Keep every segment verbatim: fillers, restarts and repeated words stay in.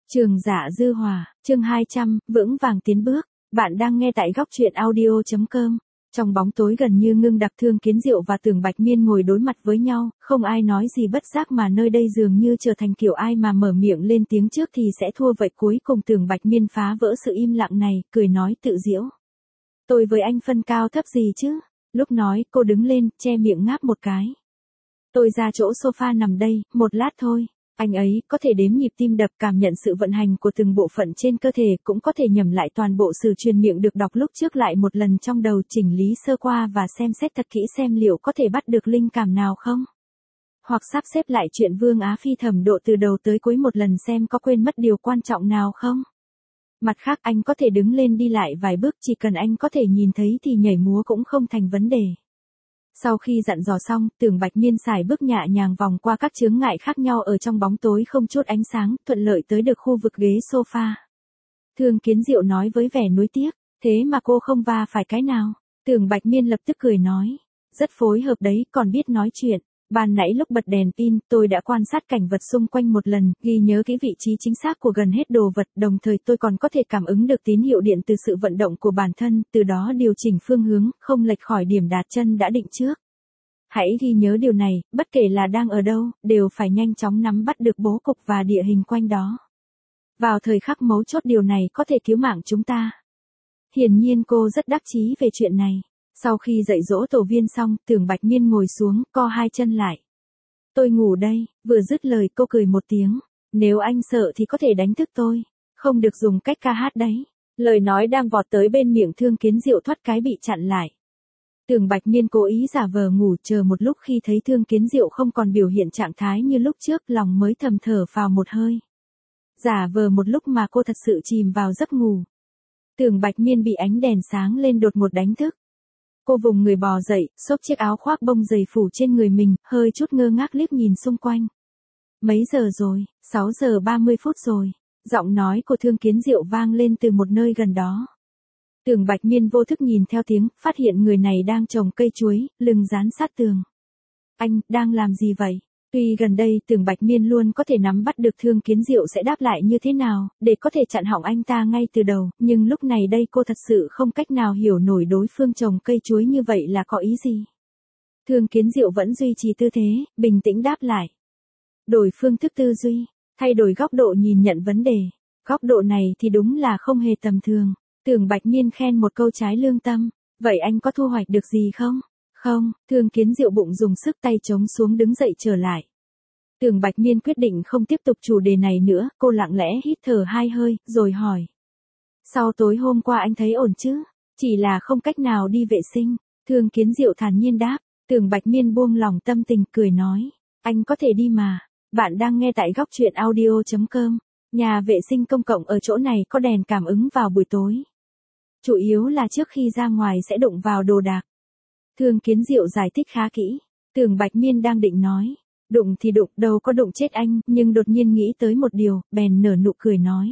Trường Giả Dư Hòa, chương hai trăm, vững vàng tiến bước. Bạn đang nghe tại góc truyện audio chấm com. Trong bóng tối gần như ngưng đặc, Thương Kiến Diệu và Tưởng Bạch Miên ngồi đối mặt với nhau, không ai nói gì, bất giác mà nơi đây dường như trở thành kiểu ai mà mở miệng lên tiếng trước thì sẽ thua vậy. Cuối cùng Tưởng Bạch Miên phá vỡ sự im lặng này, cười nói tự giễu. Tôi với anh phân cao thấp gì chứ? Lúc nói, cô đứng lên, che miệng ngáp một cái. Tôi ra chỗ sofa nằm đây, một lát thôi. Anh ấy có thể đếm nhịp tim đập, cảm nhận sự vận hành của từng bộ phận trên cơ thể, cũng có thể nhẩm lại toàn bộ sự truyền miệng được đọc lúc trước lại một lần trong đầu, chỉnh lý sơ qua và xem xét thật kỹ xem liệu có thể bắt được linh cảm nào không. Hoặc sắp xếp lại chuyện Vương Á Phi thẩm độ từ đầu tới cuối một lần xem có quên mất điều quan trọng nào không. Mặt khác, anh có thể đứng lên đi lại vài bước, chỉ cần anh có thể nhìn thấy thì nhảy múa cũng không thành vấn đề. Sau khi dặn dò xong, Tưởng Bạch Miên xài bước nhẹ nhàng vòng qua các chướng ngại khác nhau ở trong bóng tối không chút ánh sáng, thuận lợi tới được khu vực ghế sofa. Thương Kiến Diệu nói với vẻ nuối tiếc, thế mà cô không va phải cái nào. Tưởng Bạch Miên lập tức cười nói, rất phối hợp đấy, còn biết nói chuyện. Ban nãy lúc bật đèn pin, tôi đã quan sát cảnh vật xung quanh một lần, ghi nhớ cái vị trí chính xác của gần hết đồ vật, đồng thời tôi còn có thể cảm ứng được tín hiệu điện từ sự vận động của bản thân, từ đó điều chỉnh phương hướng, không lệch khỏi điểm đặt chân đã định trước. Hãy ghi nhớ điều này, bất kể là đang ở đâu, đều phải nhanh chóng nắm bắt được bố cục và địa hình quanh đó. Vào thời khắc mấu chốt, điều này có thể cứu mạng chúng ta. Hiển nhiên cô rất đắc chí về chuyện này. Sau khi dạy dỗ tổ viên xong, Tưởng Bạch Miên ngồi xuống, co hai chân lại. Tôi ngủ đây, vừa dứt lời cô cười một tiếng. Nếu anh sợ thì có thể đánh thức tôi. Không được dùng cách ca hát đấy. Lời nói đang vọt tới bên miệng Thương Kiến Diệu thoát cái bị chặn lại. Tưởng Bạch Miên cố ý giả vờ ngủ, chờ một lúc khi thấy Thương Kiến Diệu không còn biểu hiện trạng thái như lúc trước, lòng mới thầm thở phào một hơi. Giả vờ một lúc mà cô thật sự chìm vào giấc ngủ. Tưởng Bạch Miên bị ánh đèn sáng lên đột ngột đánh thức. Cô vùng người bò dậy, xốc chiếc áo khoác bông dày phủ trên người mình, hơi chút ngơ ngác liếc nhìn xung quanh. Mấy giờ rồi? sáu giờ ba mươi phút rồi. Giọng nói của Thương Kiến Diệu vang lên từ một nơi gần đó. Tưởng Bạch Miên vô thức nhìn theo tiếng, phát hiện người này đang trồng cây chuối, lưng dán sát tường. Anh, đang làm gì vậy? Tuy gần đây Tưởng Bạch Miên luôn có thể nắm bắt được Thương Kiến Diệu sẽ đáp lại như thế nào, để có thể chặn họng anh ta ngay từ đầu, nhưng lúc này đây cô thật sự không cách nào hiểu nổi đối phương trồng cây chuối như vậy là có ý gì. Thương Kiến Diệu vẫn duy trì tư thế, bình tĩnh đáp lại. Đổi phương thức tư duy, thay đổi góc độ nhìn nhận vấn đề. Góc độ này thì đúng là không hề tầm thường. Tưởng Bạch Miên khen một câu trái lương tâm. Vậy anh có thu hoạch được gì không? Không, Thương Kiến Diệu bụng dùng sức, tay chống xuống đứng dậy trở lại. Tưởng Bạch Miên quyết định không tiếp tục chủ đề này nữa, cô lặng lẽ hít thở hai hơi, rồi hỏi. Sau tối hôm qua anh thấy ổn chứ? Chỉ là không cách nào đi vệ sinh. Thương Kiến Diệu thản nhiên đáp. Tưởng Bạch Miên buông lòng tâm tình, cười nói. Anh có thể đi mà. Bạn đang nghe tại góc truyện audio chấm com. Nhà vệ sinh công cộng ở chỗ này có đèn cảm ứng vào buổi tối. Chủ yếu là trước khi ra ngoài sẽ đụng vào đồ đạc. Thương Kiến Diệu giải thích khá kỹ. Tưởng Bạch Miên đang định nói. Đụng thì đụng, đâu có đụng chết anh, nhưng đột nhiên nghĩ tới một điều, bèn nở nụ cười nói.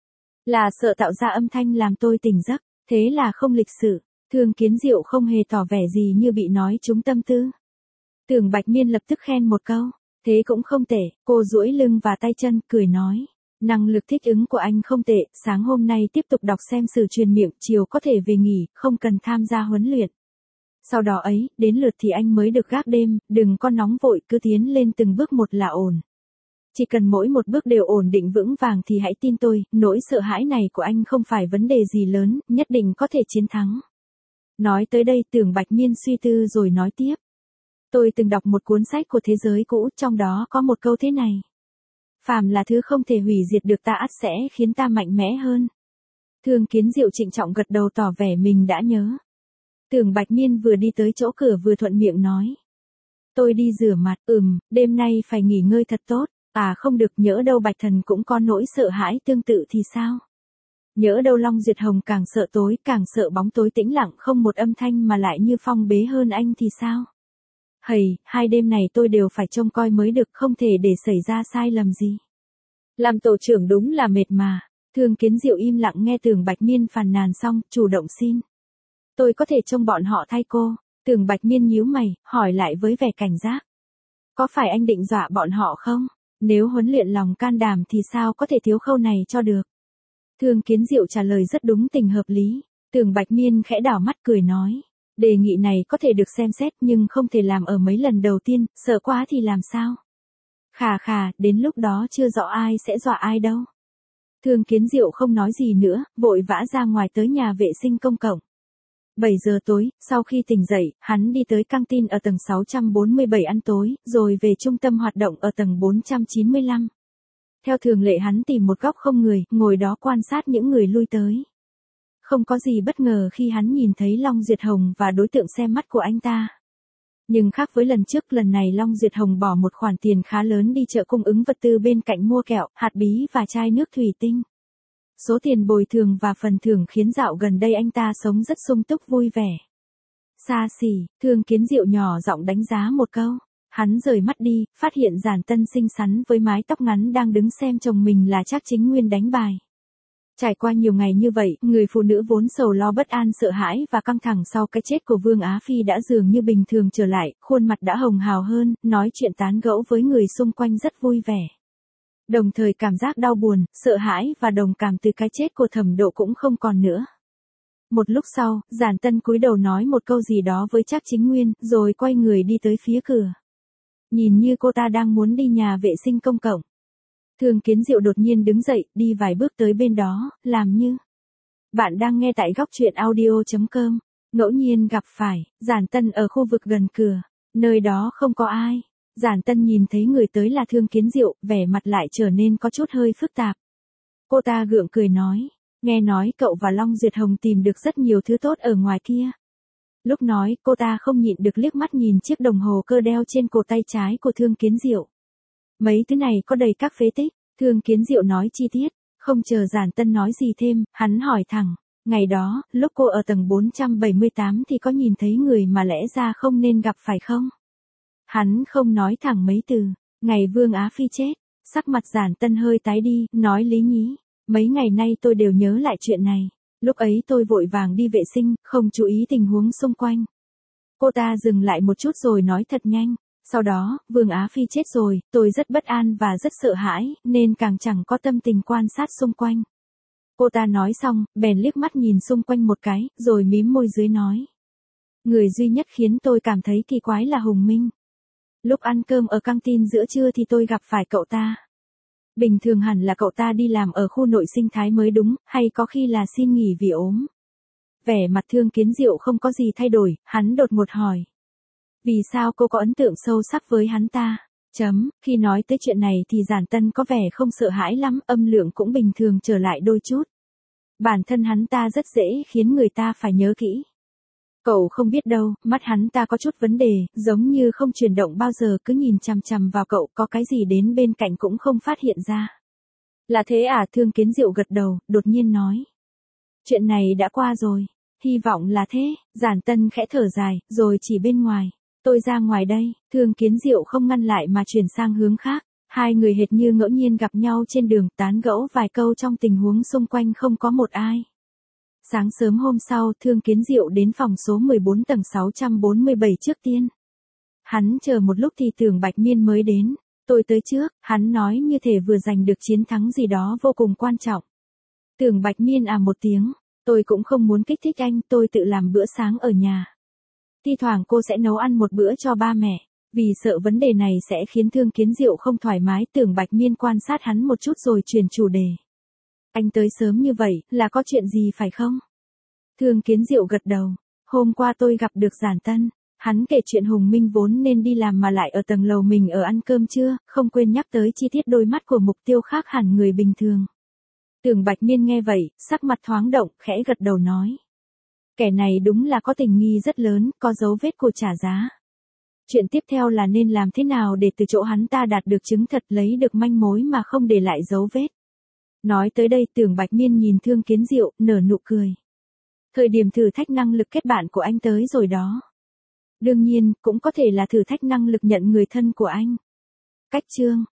Là sợ tạo ra âm thanh làm tôi tỉnh giấc, thế là không lịch sự. Thương Kiến Diệu không hề tỏ vẻ gì như bị nói trúng tâm tư. Tưởng Bạch Miên lập tức khen một câu. Thế cũng không tệ, cô duỗi lưng và tay chân, cười nói. Năng lực thích ứng của anh không tệ, sáng hôm nay tiếp tục đọc xem sử truyền miệng, chiều có thể về nghỉ, không cần tham gia huấn luyện. Sau đó ấy, đến lượt thì anh mới được gác đêm, đừng có nóng vội, cứ tiến lên từng bước một là ổn. Chỉ cần mỗi một bước đều ổn định vững vàng thì hãy tin tôi, nỗi sợ hãi này của anh không phải vấn đề gì lớn, nhất định có thể chiến thắng. Nói tới đây Tưởng Bạch Miên suy tư rồi nói tiếp. Tôi từng đọc một cuốn sách của thế giới cũ, trong đó có một câu thế này. Phàm là thứ không thể hủy diệt được ta ắt sẽ khiến ta mạnh mẽ hơn. Thương Kiến Diệu trịnh trọng gật đầu tỏ vẻ mình đã nhớ. Tưởng Bạch Miên vừa đi tới chỗ cửa vừa thuận miệng nói. Tôi đi rửa mặt, ừm, đêm nay phải nghỉ ngơi thật tốt. À không được, nhỡ đâu Bạch Thần cũng có nỗi sợ hãi tương tự thì sao? Nhỡ đâu Long Duyệt Hồng càng sợ tối, càng sợ bóng tối tĩnh lặng không một âm thanh mà lại như phong bế hơn anh thì sao? Hầy, hai đêm này tôi đều phải trông coi mới được, không thể để xảy ra sai lầm gì. Làm tổ trưởng đúng là mệt mà. Thương Kiến Diệu im lặng nghe Tưởng Bạch Miên phàn nàn xong, chủ động xin. Tôi có thể trông bọn họ thay cô. Tưởng Bạch Miên nhíu mày, hỏi lại với vẻ cảnh giác. Có phải anh định dọa bọn họ không? Nếu huấn luyện lòng can đảm thì sao có thể thiếu khâu này cho được. Thương Kiến Diệu trả lời rất đúng tình hợp lý. Tưởng Bạch Miên khẽ đảo mắt cười nói. Đề nghị này có thể được xem xét nhưng không thể làm ở mấy lần đầu tiên, sợ quá thì làm sao? Khà khà, đến lúc đó chưa rõ ai sẽ dọa ai đâu. Thương Kiến Diệu không nói gì nữa, vội vã ra ngoài tới nhà vệ sinh công cộng. bảy giờ tối, sau khi tỉnh dậy, hắn đi tới căng tin ở tầng sáu trăm bốn mươi bảy ăn tối, rồi về trung tâm hoạt động ở tầng bốn trăm chín mươi lăm. Theo thường lệ hắn tìm một góc không người, ngồi đó quan sát những người lui tới. Không có gì bất ngờ khi hắn nhìn thấy Long Duyệt Hồng và đối tượng xem mắt của anh ta. Nhưng khác với lần trước, lần này Long Duyệt Hồng bỏ một khoản tiền khá lớn đi chợ cung ứng vật tư bên cạnh mua kẹo, hạt bí và chai nước thủy tinh. Số tiền bồi thường và phần thưởng khiến dạo gần đây anh ta sống rất sung túc vui vẻ. Xa xỉ, Thương Kiến Diệu nhỏ giọng đánh giá một câu. Hắn rời mắt đi, phát hiện Giản Tân xinh xắn với mái tóc ngắn đang đứng xem chồng mình là Trác Chính Nguyên đánh bài. Trải qua nhiều ngày như vậy, người phụ nữ vốn sầu lo bất an sợ hãi và căng thẳng sau cái chết của Vương Á Phi đã dường như bình thường trở lại, khuôn mặt đã hồng hào hơn, nói chuyện tán gẫu với người xung quanh rất vui vẻ. Đồng thời cảm giác đau buồn, sợ hãi và đồng cảm từ cái chết của Thẩm Độ cũng không còn nữa. Một lúc sau, Giản Tân cúi đầu nói một câu gì đó với Trác Chính Nguyên, rồi quay người đi tới phía cửa. Nhìn như cô ta đang muốn đi nhà vệ sinh công cộng. Thương Kiến Diệu đột nhiên đứng dậy, đi vài bước tới bên đó, làm như. Bạn đang nghe tại góc truyện audio chấm com. Ngẫu nhiên gặp phải, Giản Tân ở khu vực gần cửa. Nơi đó không có ai. Giản Tân nhìn thấy người tới là Thương Kiến Diệu, vẻ mặt lại trở nên có chút hơi phức tạp. Cô ta gượng cười nói. Nghe nói cậu và Long Duyệt Hồng tìm được rất nhiều thứ tốt ở ngoài kia. Lúc nói, cô ta không nhịn được liếc mắt nhìn chiếc đồng hồ cơ đeo trên cổ tay trái của Thương Kiến Diệu. Mấy thứ này có đầy các phế tích, Thương Kiến Diệu nói chi tiết, không chờ Giản Tân nói gì thêm, hắn hỏi thẳng, ngày đó, lúc cô ở tầng bốn trăm bảy mươi tám thì có nhìn thấy người mà lẽ ra không nên gặp phải không? Hắn không nói thẳng mấy từ, ngày Vương Á Phi chết, sắc mặt Giản Tân hơi tái đi, nói lý nhí, mấy ngày nay tôi đều nhớ lại chuyện này, lúc ấy tôi vội vàng đi vệ sinh, không chú ý tình huống xung quanh. Cô ta dừng lại một chút rồi nói thật nhanh. Sau đó, Vương Á Phi chết rồi, tôi rất bất an và rất sợ hãi, nên càng chẳng có tâm tình quan sát xung quanh. Cô ta nói xong, bèn liếc mắt nhìn xung quanh một cái, rồi mím môi dưới nói. Người duy nhất khiến tôi cảm thấy kỳ quái là Hùng Minh. Lúc ăn cơm ở căng tin giữa trưa thì tôi gặp phải cậu ta. Bình thường hẳn là cậu ta đi làm ở khu nội sinh thái mới đúng, hay có khi là xin nghỉ vì ốm. Vẻ mặt Thương Kiến Diệu không có gì thay đổi, hắn đột ngột hỏi. Vì sao cô có ấn tượng sâu sắc với hắn ta? Chấm, khi nói tới chuyện này thì Giản Tân có vẻ không sợ hãi lắm, âm lượng cũng bình thường trở lại đôi chút. Bản thân hắn ta rất dễ khiến người ta phải nhớ kỹ. Cậu không biết đâu, mắt hắn ta có chút vấn đề, giống như không chuyển động bao giờ, cứ nhìn chằm chằm vào cậu, có cái gì đến bên cạnh cũng không phát hiện ra. Là thế à? Thương Kiến Diệu gật đầu, đột nhiên nói. Chuyện này đã qua rồi, hy vọng là thế. Giản Tân khẽ thở dài, rồi chỉ bên ngoài. Tôi ra ngoài đây, Thương Kiến Diệu không ngăn lại mà chuyển sang hướng khác. Hai người hệt như ngẫu nhiên gặp nhau trên đường, tán gẫu vài câu trong tình huống xung quanh không có một ai. Sáng sớm hôm sau, Thương Kiến Diệu đến phòng số mười bốn tầng sáu trăm bốn mươi bảy trước tiên. Hắn chờ một lúc thì Tưởng Bạch Miên mới đến. Tôi tới trước, hắn nói như thể vừa giành được chiến thắng gì đó vô cùng quan trọng. Tưởng Bạch Miên à một tiếng, tôi cũng không muốn kích thích anh, tôi tự làm bữa sáng ở nhà. Thi thoảng cô sẽ nấu ăn một bữa cho ba mẹ, vì sợ vấn đề này sẽ khiến Thương Kiến Diệu không thoải mái. Tưởng Bạch Miên quan sát hắn một chút rồi chuyển chủ đề. Anh tới sớm như vậy, là có chuyện gì phải không? Thương Kiến Diệu gật đầu. Hôm qua tôi gặp được Giản Tân. Hắn kể chuyện Hùng Minh vốn nên đi làm mà lại ở tầng lầu mình ở ăn cơm trưa, không quên nhắc tới chi tiết đôi mắt của mục tiêu khác hẳn người bình thường. Tưởng Bạch Miên nghe vậy, sắc mặt thoáng động, khẽ gật đầu nói. Kẻ này đúng là có tình nghi rất lớn, có dấu vết của trả giá. Chuyện tiếp theo là nên làm thế nào để từ chỗ hắn ta đạt được chứng thật, lấy được manh mối mà không để lại dấu vết. Nói tới đây, Tưởng Bạch Miên nhìn Thương Kiến Diệu, nở nụ cười. Thời điểm thử thách năng lực kết bạn của anh tới rồi đó. Đương nhiên, cũng có thể là thử thách năng lực nhận người thân của anh. Cách chương